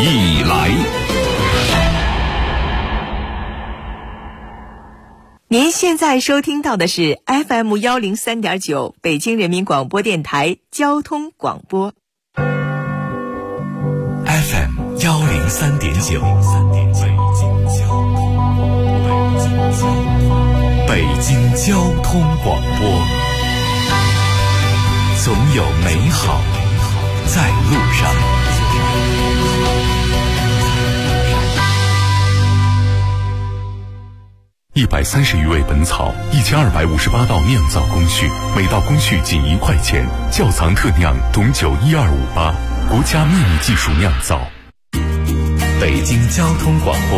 以来。 您现在收听到的是 FM103.9 北京人民广播电台交通广播。 FM103.9 北京交通广播，总有美好在路上。130余味本草，1258道酿造工序，每道工序仅1块钱。窖藏特酿董酒12588，国家秘密技术酿造。北京交通广播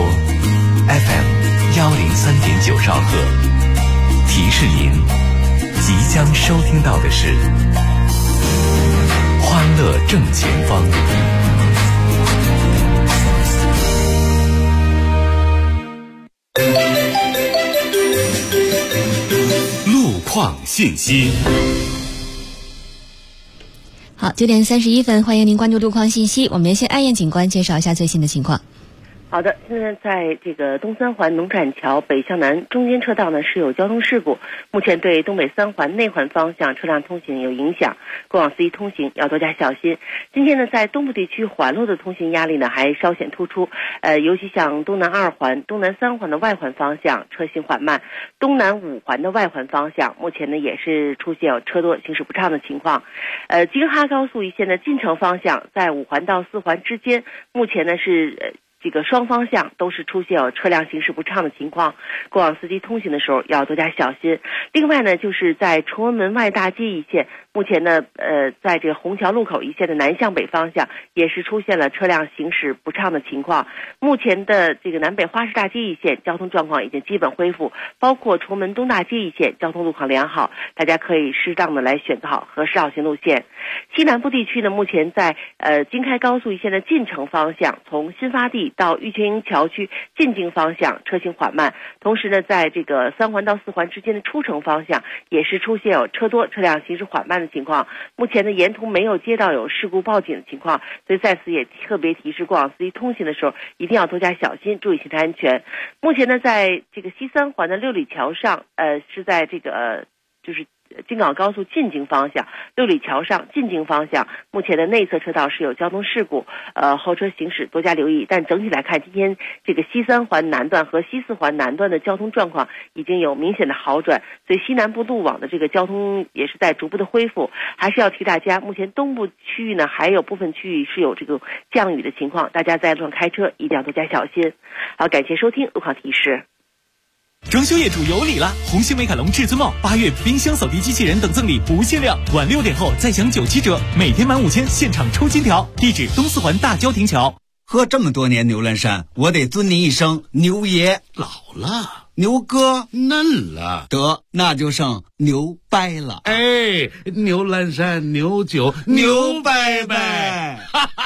FM103.9兆赫，提示您即将收听到的是欢乐正前方。路况信息。 好，9点31分，欢迎您关注路况信息。我们连线安燕警官介绍一下最新的情况。 好的，现在在这个东三环农展桥北向南中间车道呢是有交通事故，目前对东北三环内环方向车辆通行有影响，过往司机通行要多加小心。今天呢，在东部地区环路的通行压力呢还稍显突出，尤其像东南2环、东南3环的外环方向车行缓慢，东南5环的外环方向目前呢也是出现有车多行驶不畅的情况。京哈高速一线的进城方向在5环到4环之间，目前呢是这个双方向都是出现有车辆行驶不畅的情况，过往司机通行的时候要多加小心。另外呢，就是在崇文门外大街一线，目前呢，在这个虹桥路口一线的南向北方向也是出现了车辆行驶不畅的情况。目前的这个南北花市大街一线交通状况已经基本恢复，包括崇文东大街一线交通路况良好，大家可以适当的来选择好合适绕行路线。西南部地区呢，目前在京开高速一线的进城方向，从新发地到玉泉营桥区进京方向车行缓慢，同时呢，在这个3环到4环之间的出城方向也是出现有车多车辆行驶缓慢的情况。目前呢，沿途没有接到有事故报警的情况，所以在此也特别提示过往司机通行的时候一定要多加小心，注意行车安全。目前呢，在这个西3环的六里桥上，是在这个就是京港高速进京方向六里桥上进京方向，目前的内侧车道是有交通事故，后车行驶多加留意。但整体来看，今天这个西3环南段和西4环南段的交通状况已经有明显的好转，所以西南部路网的这个交通也是在逐步的恢复。还是要提大家，目前东部区域呢还有部分区域是有这个降雨的情况，大家在路上开车一定要多加小心。好，感谢收听路况提示。 装修业主有礼了！红星美凯龙至尊帽8月冰箱扫地机器人等赠礼不限量，晚6点后再享97折，每天满5000现场抽金条。地址东4环大郊亭桥。 喝这么多年牛栏山，我得尊您一声牛爷。 老了， 牛哥嫩了， 得那就剩牛掰了。 哎，牛栏山牛酒牛掰掰。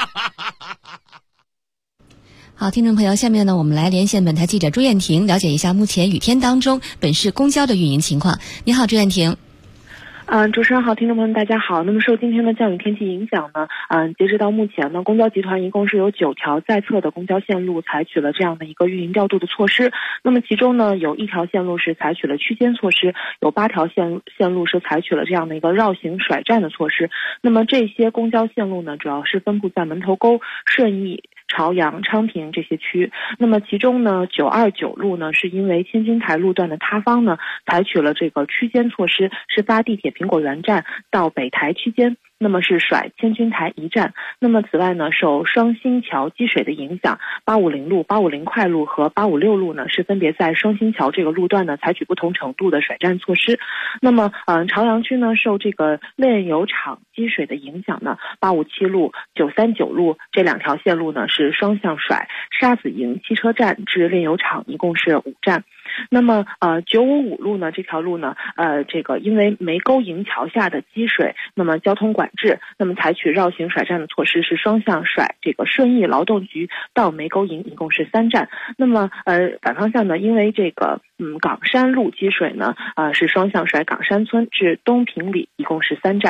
好，听众朋友，下面呢，我们来连线本台记者朱艳婷，了解一下目前雨天当中本市公交的运营情况。你好，朱艳婷。 主持人好，听众朋友们大家好。那么受今天的降雨天气影响呢，截止到目前呢，公交集团一共是有9条在册的公交线路采取了这样的一个运营调度的措施。那么其中呢，有1条线路是采取了区间措施，有8条线路是采取了这样的一个绕行甩站的措施。那么这些公交线路呢，主要是分布在门头沟、顺义、朝阳、昌平这些区。那么其中呢，929路呢，是因为千钧台路段的塌方呢，采取了这个区间措施，是发地铁苹果园站到北台区间，那么是甩千钧台1站。那么此外呢，受双星桥积水的影响，850路、850快路和856路呢，是分别在双星桥这个路段呢，采取不同程度的甩站措施。那么朝阳区呢，受这个炼油厂积水的影响呢，857路、939路这2条线路呢，是双向甩沙子营汽车站至炼油厂，一共是5站。那么955路呢，这条路呢，这个因为梅沟营桥下的积水，那么交通管制，那么采取绕行甩站的措施，是双向甩这个顺义劳动局到梅沟营，一共是3站。那么反方向呢，因为这个岗山路积水呢，是双向甩岗山村至东平里，一共是3站。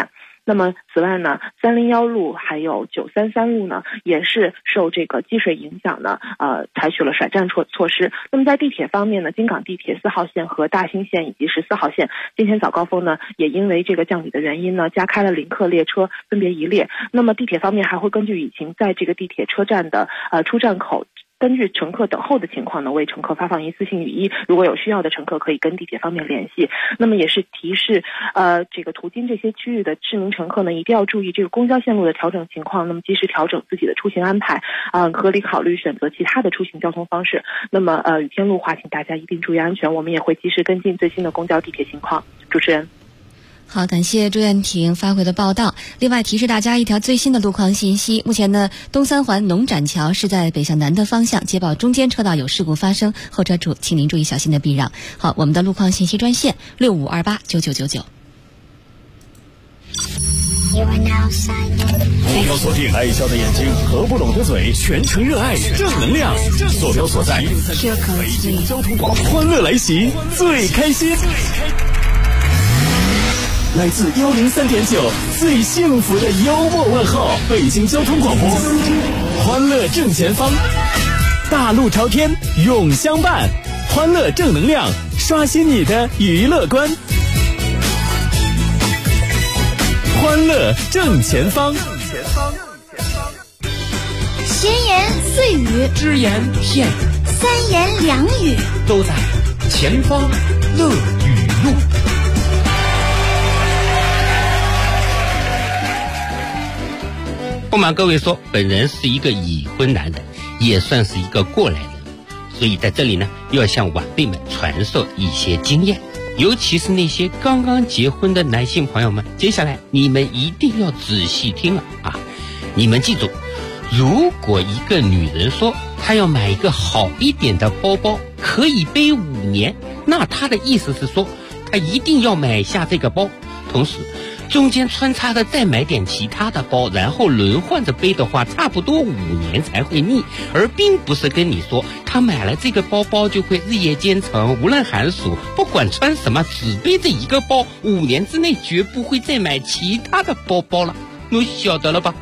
那么此外呢，301路还有933路呢，也是受这个积水影响呢，采取了甩站措施。那么在地铁方面呢，京港地铁4号线和大兴线以及14号线，今天早高峰呢，也因为这个降雨的原因呢，加开了临客列车分别1列。那么地铁方面还会根据雨情，在这个地铁车站的出站口，根据乘客等候的情况呢，为乘客发放一次性雨衣。如果有需要的乘客，可以跟地铁方面联系。那么也是提示，这个途经这些区域的市民乘客呢，一定要注意这个公交线路的调整情况，那么及时调整自己的出行安排，合理考虑选择其他的出行交通方式。那么雨天路滑，请大家一定注意安全，我们也会及时跟进最新的公交地铁情况。主持人。 好，感谢朱燕婷发回的报道。另外提示大家一条最新的路况信息，目前呢，东三环农展桥是在北向南的方向，接报中间车道有事故发生，后车主请您注意小心的避让。好，我们的路况信息专线65289999。 目标锁定爱笑的眼睛，合不拢的嘴，全程热爱正能量。坐标所在北京交通广播，欢乐来袭，最开心。来自103.9最幸福的幽默问候，北京交通广播，欢乐正前方，大路朝天永相伴，欢乐正能量，刷新你的娱乐观，欢乐正前方。 闲言碎语， 只言片语， 三言两语， 都在前方乐语录。 不瞒各位说，本人是一个已婚男人，也算是一个过来人，所以在这里呢，要向晚辈们传授一些经验，尤其是那些刚刚结婚的男性朋友们，接下来你们一定要仔细听了啊！你们记住，如果一个女人说她要买一个好一点的包包，可以背5年，那她的意思是说，她一定要买下这个包，同时中间穿插的再买点其他的包，然后轮换着背的话，差不多5年才会腻，而并不是跟你说他买了这个包包就会日夜兼程，无论寒暑，不管穿什么，只背这一个包，5年之内绝不会再买其他的包包了。我晓得了吧？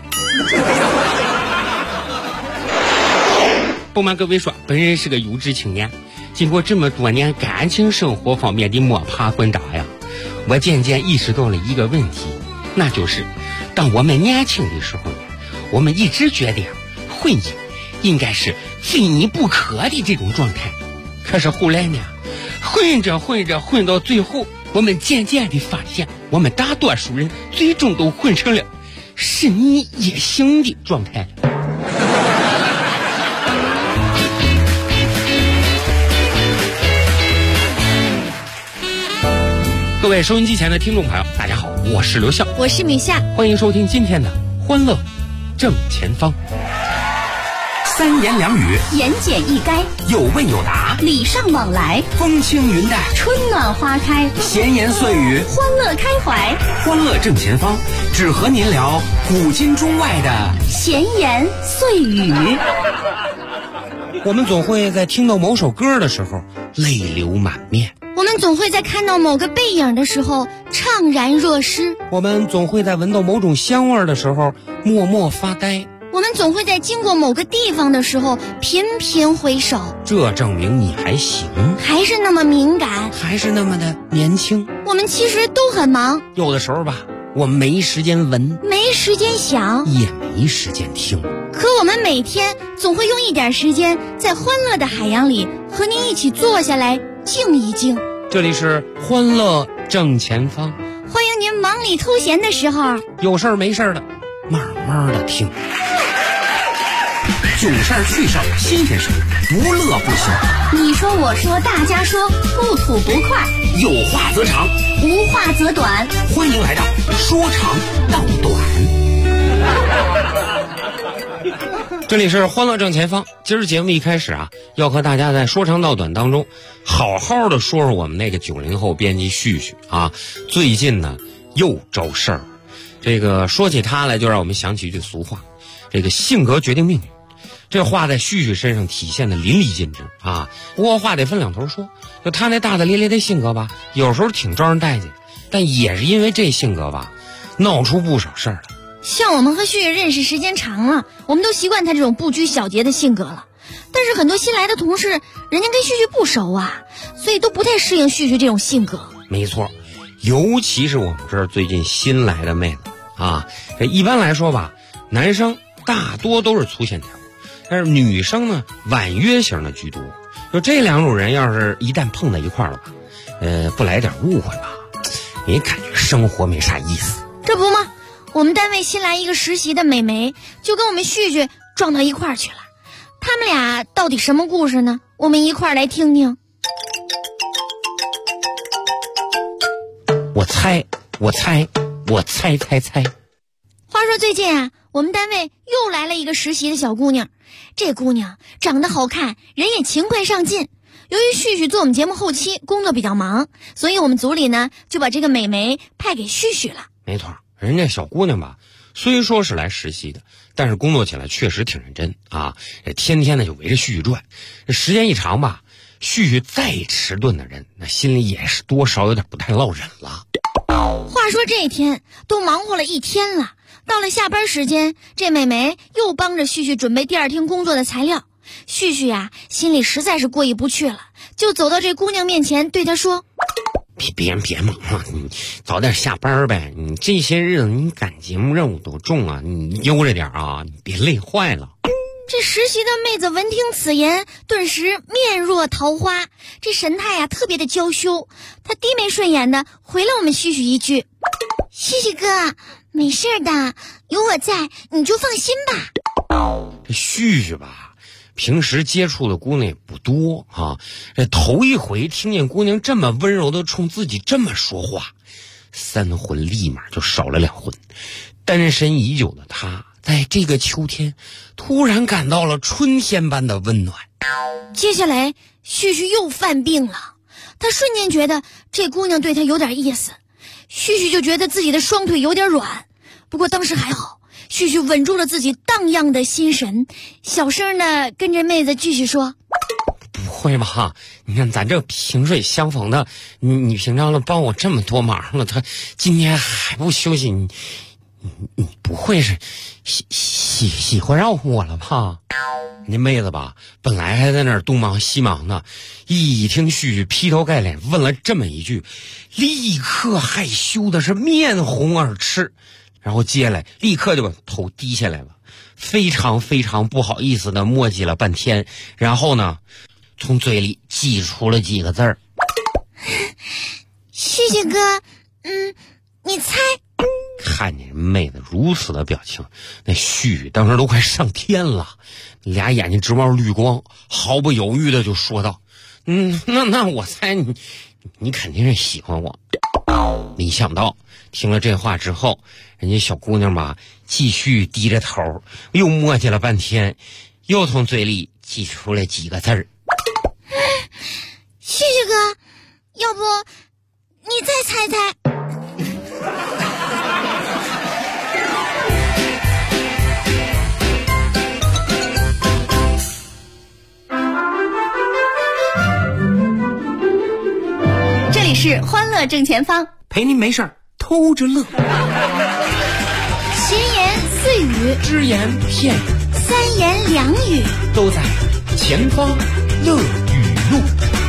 不瞒各位说，本人是个有志青年，经过这么多年感情生活方面的摸爬滚打呀，我渐渐意识到了一个问题，那就是当我们年轻的时候呢，我们一直觉得婚姻应该是非你不可的这种状态，可是后来呢，混到最后，我们渐渐的发现，我们大多数人最终都混成了是你也行的状态了。各位收音机前的听众朋友，大家好，我是刘笑， 我是米夏， 欢迎收听今天的欢乐正前方。 三言两语， 言简意赅， 有问有答， 礼尚往来， 风轻云淡， 春暖花开， 闲言碎语， 欢乐开怀， 欢乐正前方，只和您聊古今中外的闲言碎语。 我们总会在听到某首歌的时候泪流满面， 我们总会在看到某个背影的时候怅然若失， 我们总会在闻到某种香味的时候默默发呆， 我们总会在经过某个地方的时候频频回首。 这证明你还行， 还是那么敏感， 还是那么的年轻。 我们其实都很忙， 有的时候吧，我们没时间闻， 没时间想， 也没时间听， 可我们每天总会用一点时间在欢乐的海洋里和您一起坐下来静一静。 这里是欢乐正前方， 欢迎您忙里偷闲的时候有事儿没事儿的慢慢的听， 囧事儿趣事儿新鲜事儿，不乐不行。 你说我说大家说，不吐不快， 有话则长， 无话则短， 欢迎来到说长道短。 这里是欢乐正前方，今儿节目一开始啊，要和大家在说长道短当中好好的说说我们那个90后编辑旭旭啊，最近呢又招事儿。这个说起他来，就让我们想起一句俗话，这个性格决定命运。这话在旭旭身上体现的淋漓尽致啊。不过话得分两头说，就他那大大咧咧的性格吧，有时候挺招人待见，但也是因为这性格吧， 闹出不少事儿了。 像我们和旭旭认识时间长了，我们都习惯他这种不拘小节的性格了。但是很多新来的同事，人家跟旭旭不熟啊，所以都不太适应旭旭这种性格。 没错，尤其是我们这儿最近新来的妹子啊，这一般来说吧，男生大多都是粗线条，但是女生呢婉约型的居多。就这两种人要是一旦碰在一块儿了吧，不来点误会吧，你感觉生活没啥意思。 这不吗？我们单位新来一个实习的美眉，就跟我们旭旭撞到一块儿去了。他们俩到底什么故事呢？我们一块儿来听听。 我猜。 话说最近啊，我们单位又来了一个实习的小姑娘。这姑娘长得好看，人也勤快上进。由于旭旭做我们节目后期工作比较忙，所以我们组里呢就把这个美眉派给旭旭了。 没错，人家小姑娘吧，虽说是来实习的，但是工作起来确实挺认真啊，天天的就围着旭旭转。这时间一长吧，旭旭再迟钝的人，那心里也是多少有点不太落忍了。 话说这一天都忙活了一天了，到了下班时间，这美眉又帮着旭旭准备第二天工作的材料。旭旭呀，心里实在是过意不去了，就走到这姑娘面前对她说： 别忙了，你早点下班呗，你这些日子你赶节目任务多重啊，你悠着点啊，你别累坏了。 这实习的妹子闻听此言，顿时面若桃花，这神态呀特别的娇羞。她低眉顺眼的回了我们旭旭一句：旭旭哥，没事的，有我在，你就放心吧。 这旭旭吧，平时接触的姑娘也不多啊，这头一回听见姑娘这么温柔的冲自己这么说话，三魂立马就少了2魂。单身已久的他，在这个秋天突然感到了春天般的温暖。 接下来旭旭又犯病了，他瞬间觉得这姑娘对他有点意思，旭旭就觉得自己的双腿有点软。不过当时还好，旭旭稳住了自己荡漾的心神，小声的跟着妹子继续说： 不会吧，你看咱这萍水相逢的，你平常了帮我这么多忙了，他今天还不休息，你不会是喜欢上我了吧？那妹子吧，本来还在那儿东忙西忙的，一听旭旭劈头盖脸问了这么一句，立刻害羞的是面红耳赤，然后接下来立刻就把头低下来了，非常非常不好意思的磨叽了半天，然后呢，从嘴里挤出了几个字儿： 旭旭哥，你猜？ 看见妹子如此的表情，那旭旭当时都快上天了，俩眼睛直冒绿光，毫不犹豫的就说道：那我猜你肯定是喜欢我。没想到听了这话之后，人家小姑娘吧继续低着头，又磨叽了半天，又从嘴里挤出来几个字儿： 旭旭哥，要不你再猜猜？这里是欢乐正前方， 陪您没事儿偷着乐。 闲言碎语， 只言片语， 三言两语， 都在前方乐语录。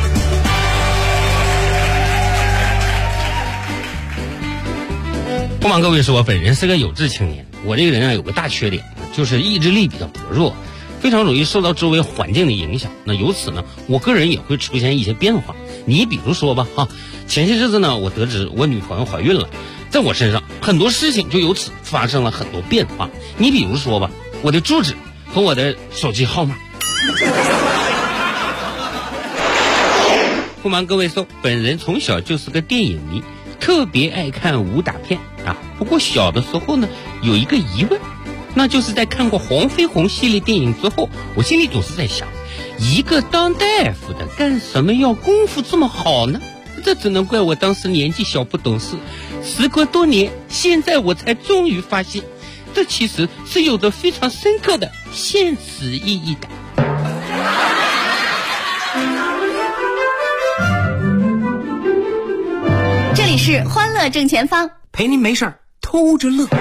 不瞒各位说，我本人是个有志青年，我这个人啊有个大缺点，就是意志力比较薄弱，非常容易受到周围环境的影响。那由此呢，我个人也会出现一些变化。你比如说吧，前些日子呢，我得知我女朋友怀孕了，在我身上很多事情就由此发生了很多变化。你比如说吧，我的住址和我的手机号码。不瞒各位说，本人从小就是个电影迷，特别爱看武打片啊。不过小的时候呢，有一个疑问，那就是在看过黄飞鸿系列电影之后，我心里总是在想，一个当大夫的干什么要功夫这么好呢？这只能怪我当时年纪小不懂事。时隔多年，现在我才终于发现，这其实是有着非常深刻的现实意义的。 这里是欢乐正前方， 陪您没事儿偷偷着乐。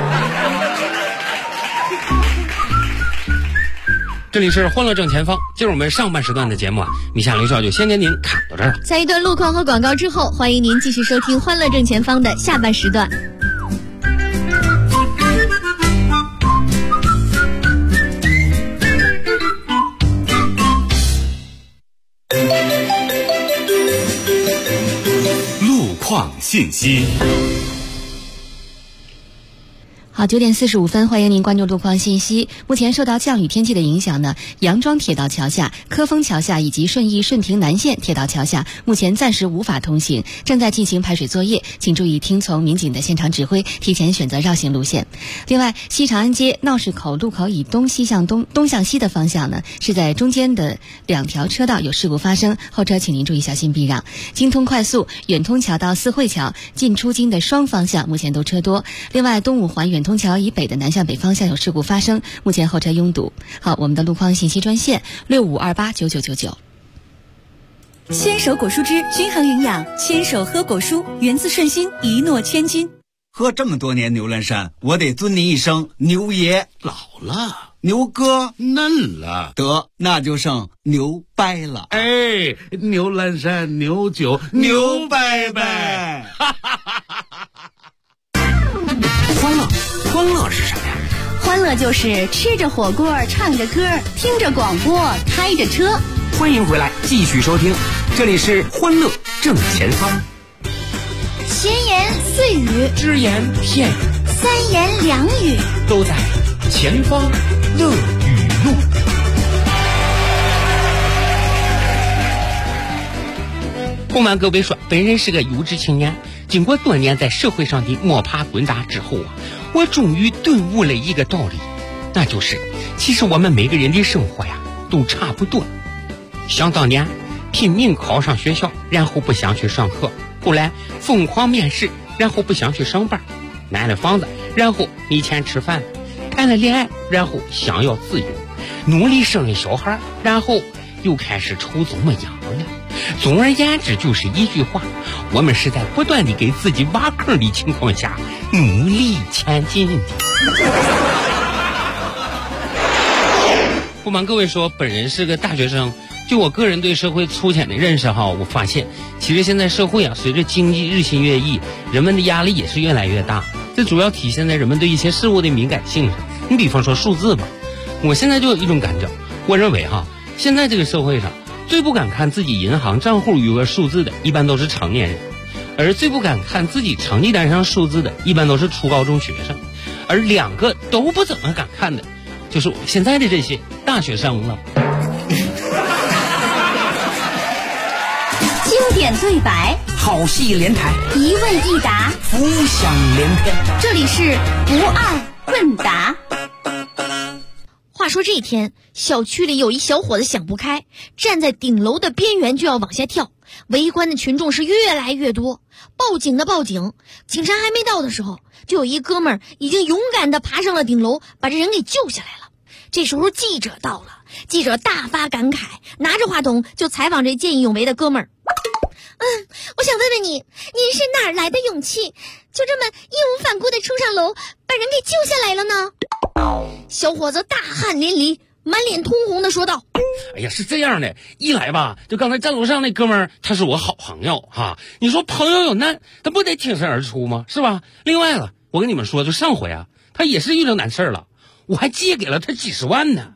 这里是欢乐正前方，今儿我们上半时段的节目啊，米夏刘少就先跟您侃到这儿。 在一段路况和广告之后，欢迎您继续收听欢乐正前方的下半时段。 路况信息。 好，9点45分，欢迎您关注路况信息。目前受到降雨天气的影响呢，杨庄铁道桥下、科丰桥下以及顺义顺平南线铁道桥下目前暂时无法通行，正在进行排水作业，请注意听从民警的现场指挥，提前选择绕行路线。另外，西长安街闹市口路口以东向西的方向呢，是在中间的2条车道有事故发生，后车请您注意小心避让。京通快速远通桥到四惠桥进出京的双方向目前都车多。另外，东五环远通桥以北的南向北方向有事故发生，目前后车拥堵。好，我们的路况信息专线65289999。 牵手果蔬汁均衡营养，牵手喝果蔬，源自顺心，一诺千金。 喝这么多年牛栏山，我得尊您一声牛爷。 老了， 牛哥嫩了， 得那就剩牛掰了。 哎，牛栏山牛酒牛掰掰。 欢乐是什么呀？ 欢乐就是吃着火锅，唱着歌，听着广播，开着车。 欢迎回来，继续收听，这里是欢乐正前方。 闲言碎语， 只言片语， 三言两语， 都在前方乐语录。 不瞒各位说，本人是个有志青年，经过多年在社会上的摸爬滚打之后啊，我终于顿悟了一个道理，那就是其实我们每个人的生活呀都差不多。想当年拼命考上学校，然后不想去上课，后来疯狂面试，然后不想去上班，买了房子，然后没钱吃饭，谈了恋爱，然后想要自由，努力生了小孩，然后又开始愁怎么养了。总而言之，就是一句话，我们是在不断地给自己挖坑的情况下努力前进的。不瞒各位说，本人是个大学生，就我个人对社会粗浅的认识哈，我发现其实现在社会啊，随着经济日新月异，人们的压力也是越来越大，这主要体现在人们对一些事物的敏感性上。你比方说数字吧，我现在就有一种感觉，我认为哈，现在这个社会上最不敢看自己银行账户余额数字的，一般都是成年人，而最不敢看自己成绩单上数字的，一般都是初高中学生，而两个都不怎么敢看的，就是我们现在的这些大学生了。 经典对白， 好戏连台， 一问一答， 浮想联翩。 这里是不二问答。 话说这天，小区里有一小伙子想不开，站在顶楼的边缘就要往下跳，围观的群众是越来越多，报警的报警，警察还没到的时候，就有一哥们儿已经勇敢地爬上了顶楼，把这人给救下来了。这时候记者到了，记者大发感慨，拿着话筒就采访这见义勇为的哥们儿。我想问问你，您是哪儿来的勇气，就这么义无反顾地冲上楼，把人给救下来了呢？小伙子大汗淋漓，满脸通红地说道： 哎呀，是这样的，一来吧，就刚才站楼上那哥们儿，他是我好朋友哈。你说朋友有难，他不得挺身而出吗？是吧？另外了，我跟你们说，就上回啊，他也是遇到难事了，我还借给了他几十万呢。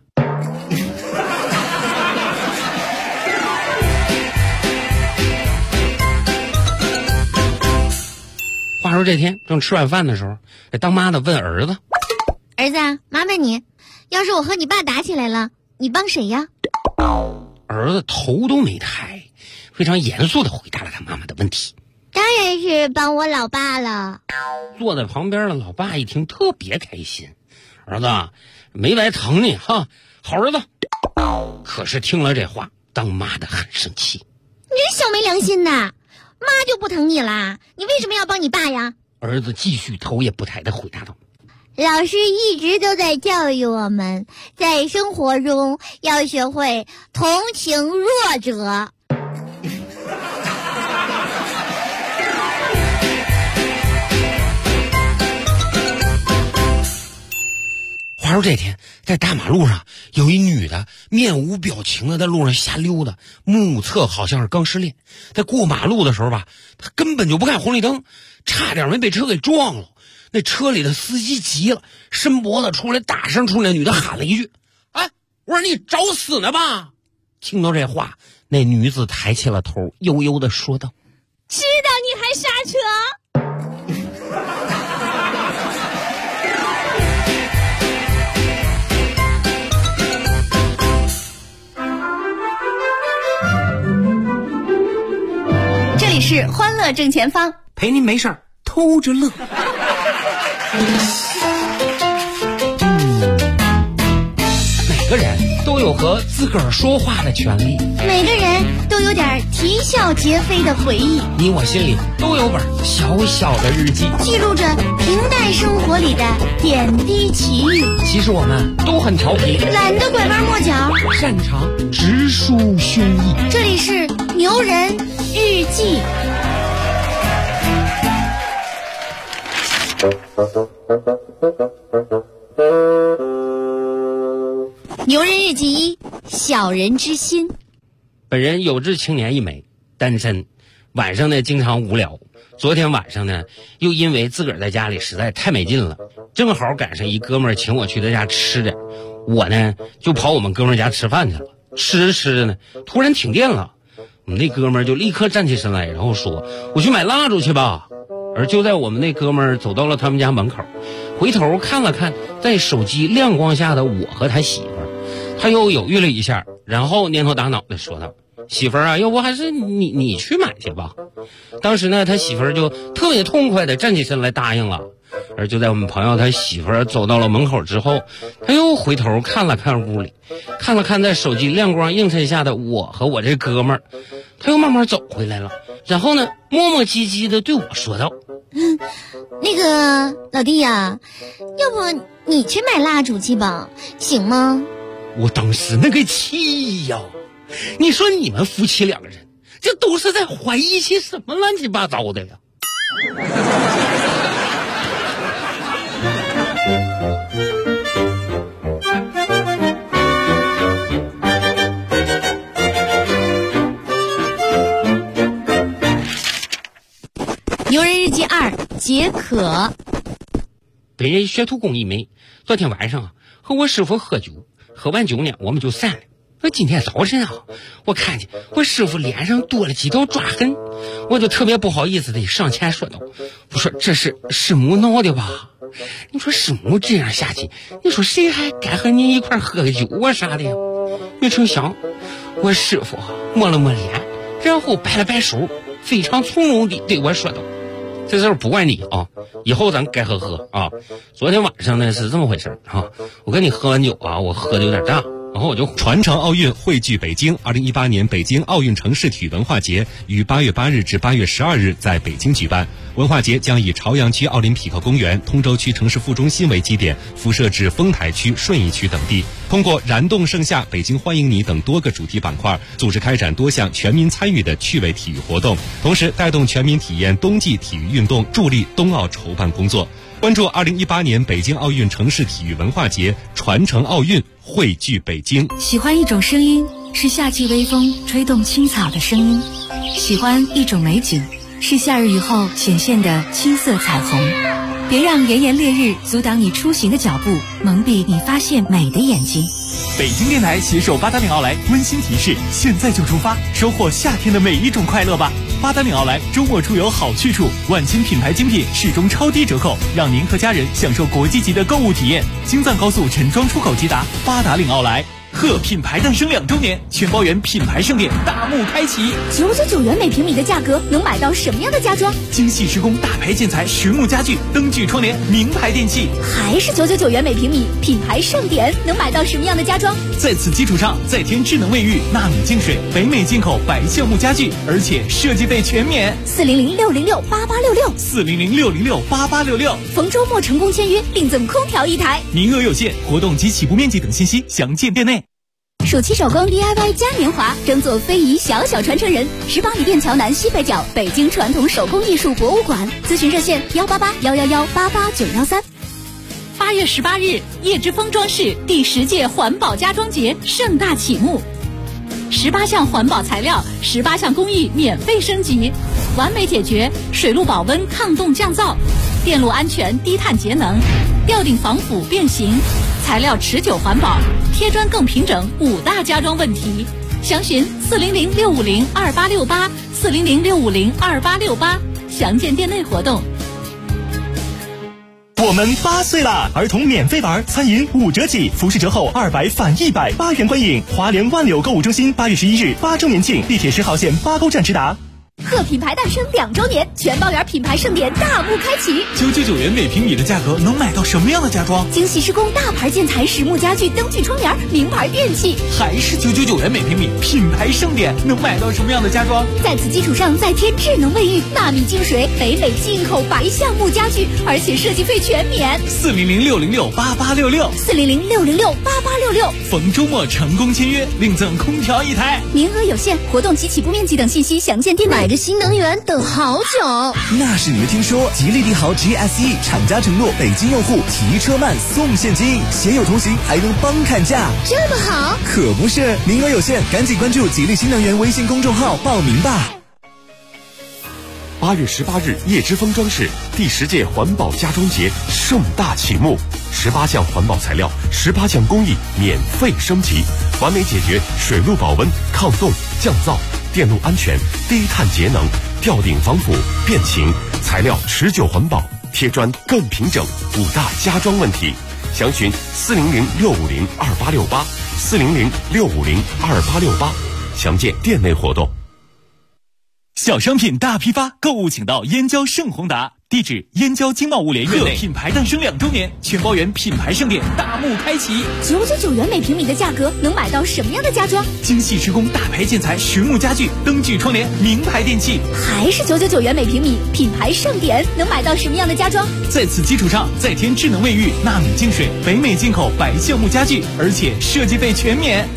话说这天正吃晚饭的时候，这当妈的问儿子： 儿子，妈问你，要是我和你爸打起来了，你帮谁呀？ 儿子头都没抬，非常严肃地回答了他妈妈的问题： 当然是帮我老爸了。 坐在旁边的老爸一听特别开心，儿子没白疼你哈，好儿子。可是听了这话，当妈的很生气： 你这小没良心的，妈就不疼你啦，你为什么要帮你爸呀？ 儿子继续头也不抬地回答道： 老师一直都在教育我们，在生活中要学会同情弱者。 话说这天在大马路上，有一女的面无表情的在路上瞎溜达，目测好像是刚失恋。在过马路的时候吧，她根本就不看红绿灯，差点没被车给撞了。那车里的司机急了，伸脖子出来，大声冲那女的喊了一句：“哎，我说你找死呢吧！”听到这话，那女子抬起了头，悠悠地说道：“ 知道你还刹车。” 这里是欢乐正前方， 陪您没事儿偷着乐。每个人都有和自个儿说话的权利， 每个人都有点啼笑皆非的回忆， 你我心里都有本小小的日记， 记录着平淡生活里的点滴奇遇。 其实我们都很调皮， 懒得拐弯抹角， 擅长直抒胸臆。 这里是牛人日记。牛人日记一，小人之心。 本人有志青年一枚，单身，晚上呢经常无聊。昨天晚上呢，又因为自个儿在家里实在太没劲了，正好赶上一哥们儿请我去他家吃的，我呢就跑我们哥们儿家吃饭去了。吃着吃着呢，突然停电了，我们那哥们儿就立刻站起身来，然后说：“我去买蜡烛去吧。”而就在我们那哥们儿走到了他们家门口，回头看了看在手机亮光下的我和他媳妇儿，他又犹豫了一下，然后蔫头打脑袋说道：“媳妇儿啊，要不还是你去买去吧。”当时呢，他媳妇儿就特别痛快的站起身来答应了。而就在我们朋友他媳妇儿走到了门口之后，他又回头看了看屋里，看了看在手机亮光映衬下的我和我这哥们儿，他又慢慢走回来了，然后呢磨磨唧唧的对我说道：“ 那个老弟呀，要不你去买蜡烛去吧，行吗？” 我当时那个气呀！你说你们夫妻两个人，这都是在怀疑些什么乱七八糟的呀？ 牛人日记二，解渴。 本人学徒工一枚，昨天晚上啊和我师傅喝酒，喝完酒呢我们就散了。今天早晨啊，我看见我师傅脸上多了几道抓痕，我就特别不好意思的上前说道：“我说这是师母闹的吧？你说师母这样下去，你说谁还敢和你一块喝个酒啊啥的呀？”没成想我师傅摸了摸脸，然后摆了摆手，非常从容地对我说道：“这事儿不怪你啊，以后咱该喝啊。昨天晚上呢是这么回事啊，我跟你喝完酒啊，我喝的有点大。”然后我就传承奥运汇聚北京，2018年北京奥运城市体育文化节于8月8日至8月12日在北京举办。文化节将以朝阳区奥林匹克公园、通州区城市副中心为基点，辐射至丰台区、顺义区等地。通过燃动盛夏、北京欢迎你等多个主题板块，组织开展多项全民参与的趣味体育活动，同时带动全民体验冬季体育运动，助力冬奥筹办工作。关注2018年北京奥运城市体育文化节，传承奥运，汇聚北京。 喜欢一种声音，是夏季微风吹动青草的声音；喜欢一种美景，是夏日雨后显现的青色彩虹。别让炎炎烈日阻挡你出行的脚步，蒙蔽你发现美的眼睛。 北京电台携手八达岭奥莱温馨提示：现在就出发，收获夏天的每一种快乐吧！八达岭奥莱周末出游好去处，万千品牌精品始终超低折扣，让您和家人享受国际级的购物体验。京藏高速陈庄出口直达八达岭奥莱。贺品牌诞生2周年，全包圆品牌盛典大幕开启。 999元每平米的价格，能买到什么样的家装？ 精细施工、大牌建材、实木家具、灯具窗帘、名牌电器， 还是999元每平米，品牌盛典能买到什么样的家装？ 在此基础上，再添智能卫浴、纳米净水、北美进口白橡木家具，而且设计费全免。 400-606-8866，400-606-8866，逢周末成功签约，另赠空调1台， 名额有限，活动及起步面积等信息详见店内。 暑期手工 DIY 嘉年华，争做非遗小小传承人。18里店桥南西北角，北京传统手工艺术博物馆。咨询热线：188-111-88913。 8月18日，叶之峰装饰第10届环保家装节盛大启幕，18项环保材料，18项工艺免费升级，完美解决水路保温、抗冻降噪、电路安全、低碳节能、吊顶防腐变形、材料持久环保、贴砖更平整5大家装问题。详询400-650-2868，400-650-2868，详见店内活动。 我们8岁啦！儿童免费玩，餐饮5折起，服饰折后200返100，8元观影。华联万柳购物中心8月11日8周年庆，地铁10号线8沟站直达。 贺品牌诞生2周年，全包园品牌盛典大幕开启。 999元每平米的价格能买到什么样的家装？ 精细施工大牌建材、实木家具、灯具窗帘、名牌电器。 还是999元每平米，品牌盛典能买到什么样的家装？ 在此基础上再添智能卫浴、纳米净水、北美进口白橡木家具，而且设计费全免。 400-606-8866，400-606-8866。逢周末成功签约，另赠空调1台， 名额有限，活动及起步面积等信息详见店内。 买着新能源等好久， 那是你没听说。吉利帝豪 GSE 厂家承诺北京用户提车慢送现金，携友同行还能帮砍价， 这么好？ 可不是，名额有限，赶紧关注吉利新能源微信公众号报名吧。 8月18日，叶之峰装饰第10届环保家装节盛大启幕，18项环保材料，18项工艺免费升级，完美解决水路保温、抗冻、降噪、电路安全、低碳节能、吊顶防腐变形、材料持久环保、贴砖更平整5大家装问题。详询400-650-2868，400-650-2868，详见店内活动。 小商品大批发，购物请到燕郊盛宏达，地址燕郊经贸物联院内。品牌诞生2周年，全包园品牌盛典大幕开启。 999元每平米的价格能买到什么样的家装？ 精细施工大牌建材、实木家具、灯具窗帘、名牌电器。 还是999元每平米，品牌盛典能买到什么样的家装？ 在此基础上再添智能卫浴、纳米净水、北美进口白橡木家具，而且设计费全免。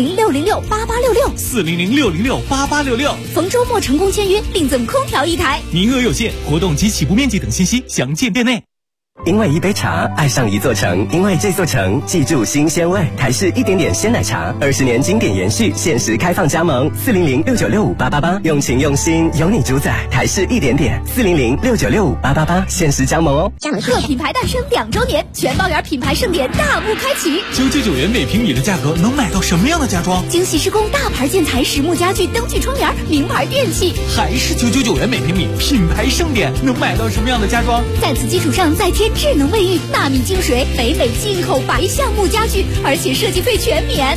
400-606-8866，400-606-8866。逢周末成功签约，另赠空调1台， 名额有限，活动及起步面积等信息详见店内。 因为一杯茶爱上一座城，因为这座城记住新鲜味。台式一点点鲜奶茶，20年经典延续，限时开放加盟，400-696-5888，用情用心，由你主宰。台式一点点，400-696-5888，限时加盟哦。 贺品牌诞生2周年，全包园品牌盛典大幕开启。 999元每平米的价格能买到什么样的家装？ 精细施工大牌建材、实木家具、灯具窗帘、名牌电器。 还是999元每平米，品牌盛典能买到什么样的家装？ 在此基础上再添智能卫浴、纳米净水、北美进口白橡木家具，而且设计费全免。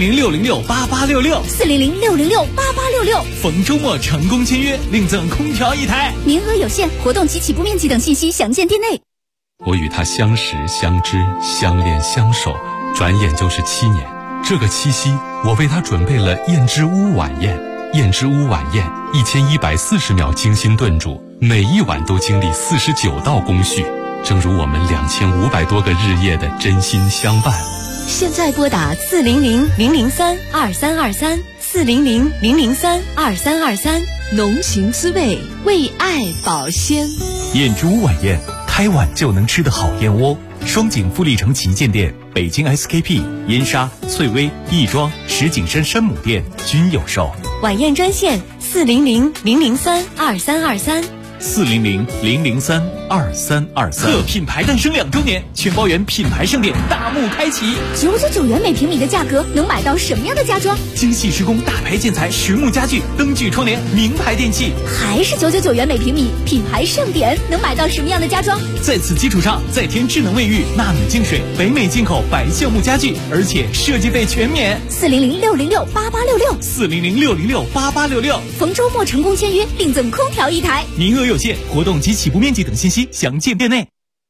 400-606-8866，400-606-8866。逢周末成功签约，另赠空调1台， 名额有限，活动及起步面积等信息详见店内。 我与他相识、相知、相恋、相守，转眼就是7年。这个七夕，我为他准备了燕之屋晚宴。燕之屋晚宴1140秒精心炖煮，每一碗都经历49道工序，正如我们2500多个日夜的真心相伴。 现在拨打400-003-2323，400-003-2323，浓情滋味，为爱保鲜。 燕之屋晚宴，开碗就能吃的好燕窝。双井富力城旗舰店、北京 SKP、燕莎、翠微、亦庄、石景山山姆店均有售。 晚宴专线400-003-2323。 400-003-2323。贺品牌诞生2周年，全包园品牌盛典大幕开启。 999元每平米的价格能买到什么样的家装？ 精细施工大牌建材、实木家具、灯具窗帘、名牌电器。 还是999元每平米，品牌盛典能买到什么样的家装？ 在此基础上再添智能卫浴、纳米净水、北美进口白橡木家具，而且设计费全免。 400-606-8866，400-606-8866。逢周末成功签约，另赠空调1台， 名额有限，活动及起步面积等信息详见店内。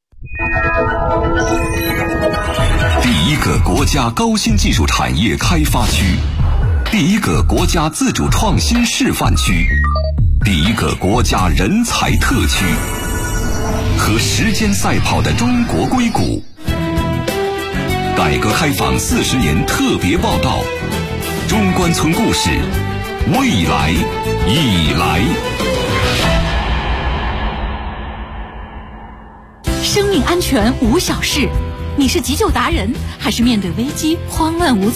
第一个国家高新技术产业开发区，第一个国家自主创新示范区，第一个国家人才特区，和时间赛跑的中国硅谷。改革开放40年特别报道，中关村故事，未来已来。 生命安全无小事。你是急救达人，还是面对危机慌乱无措？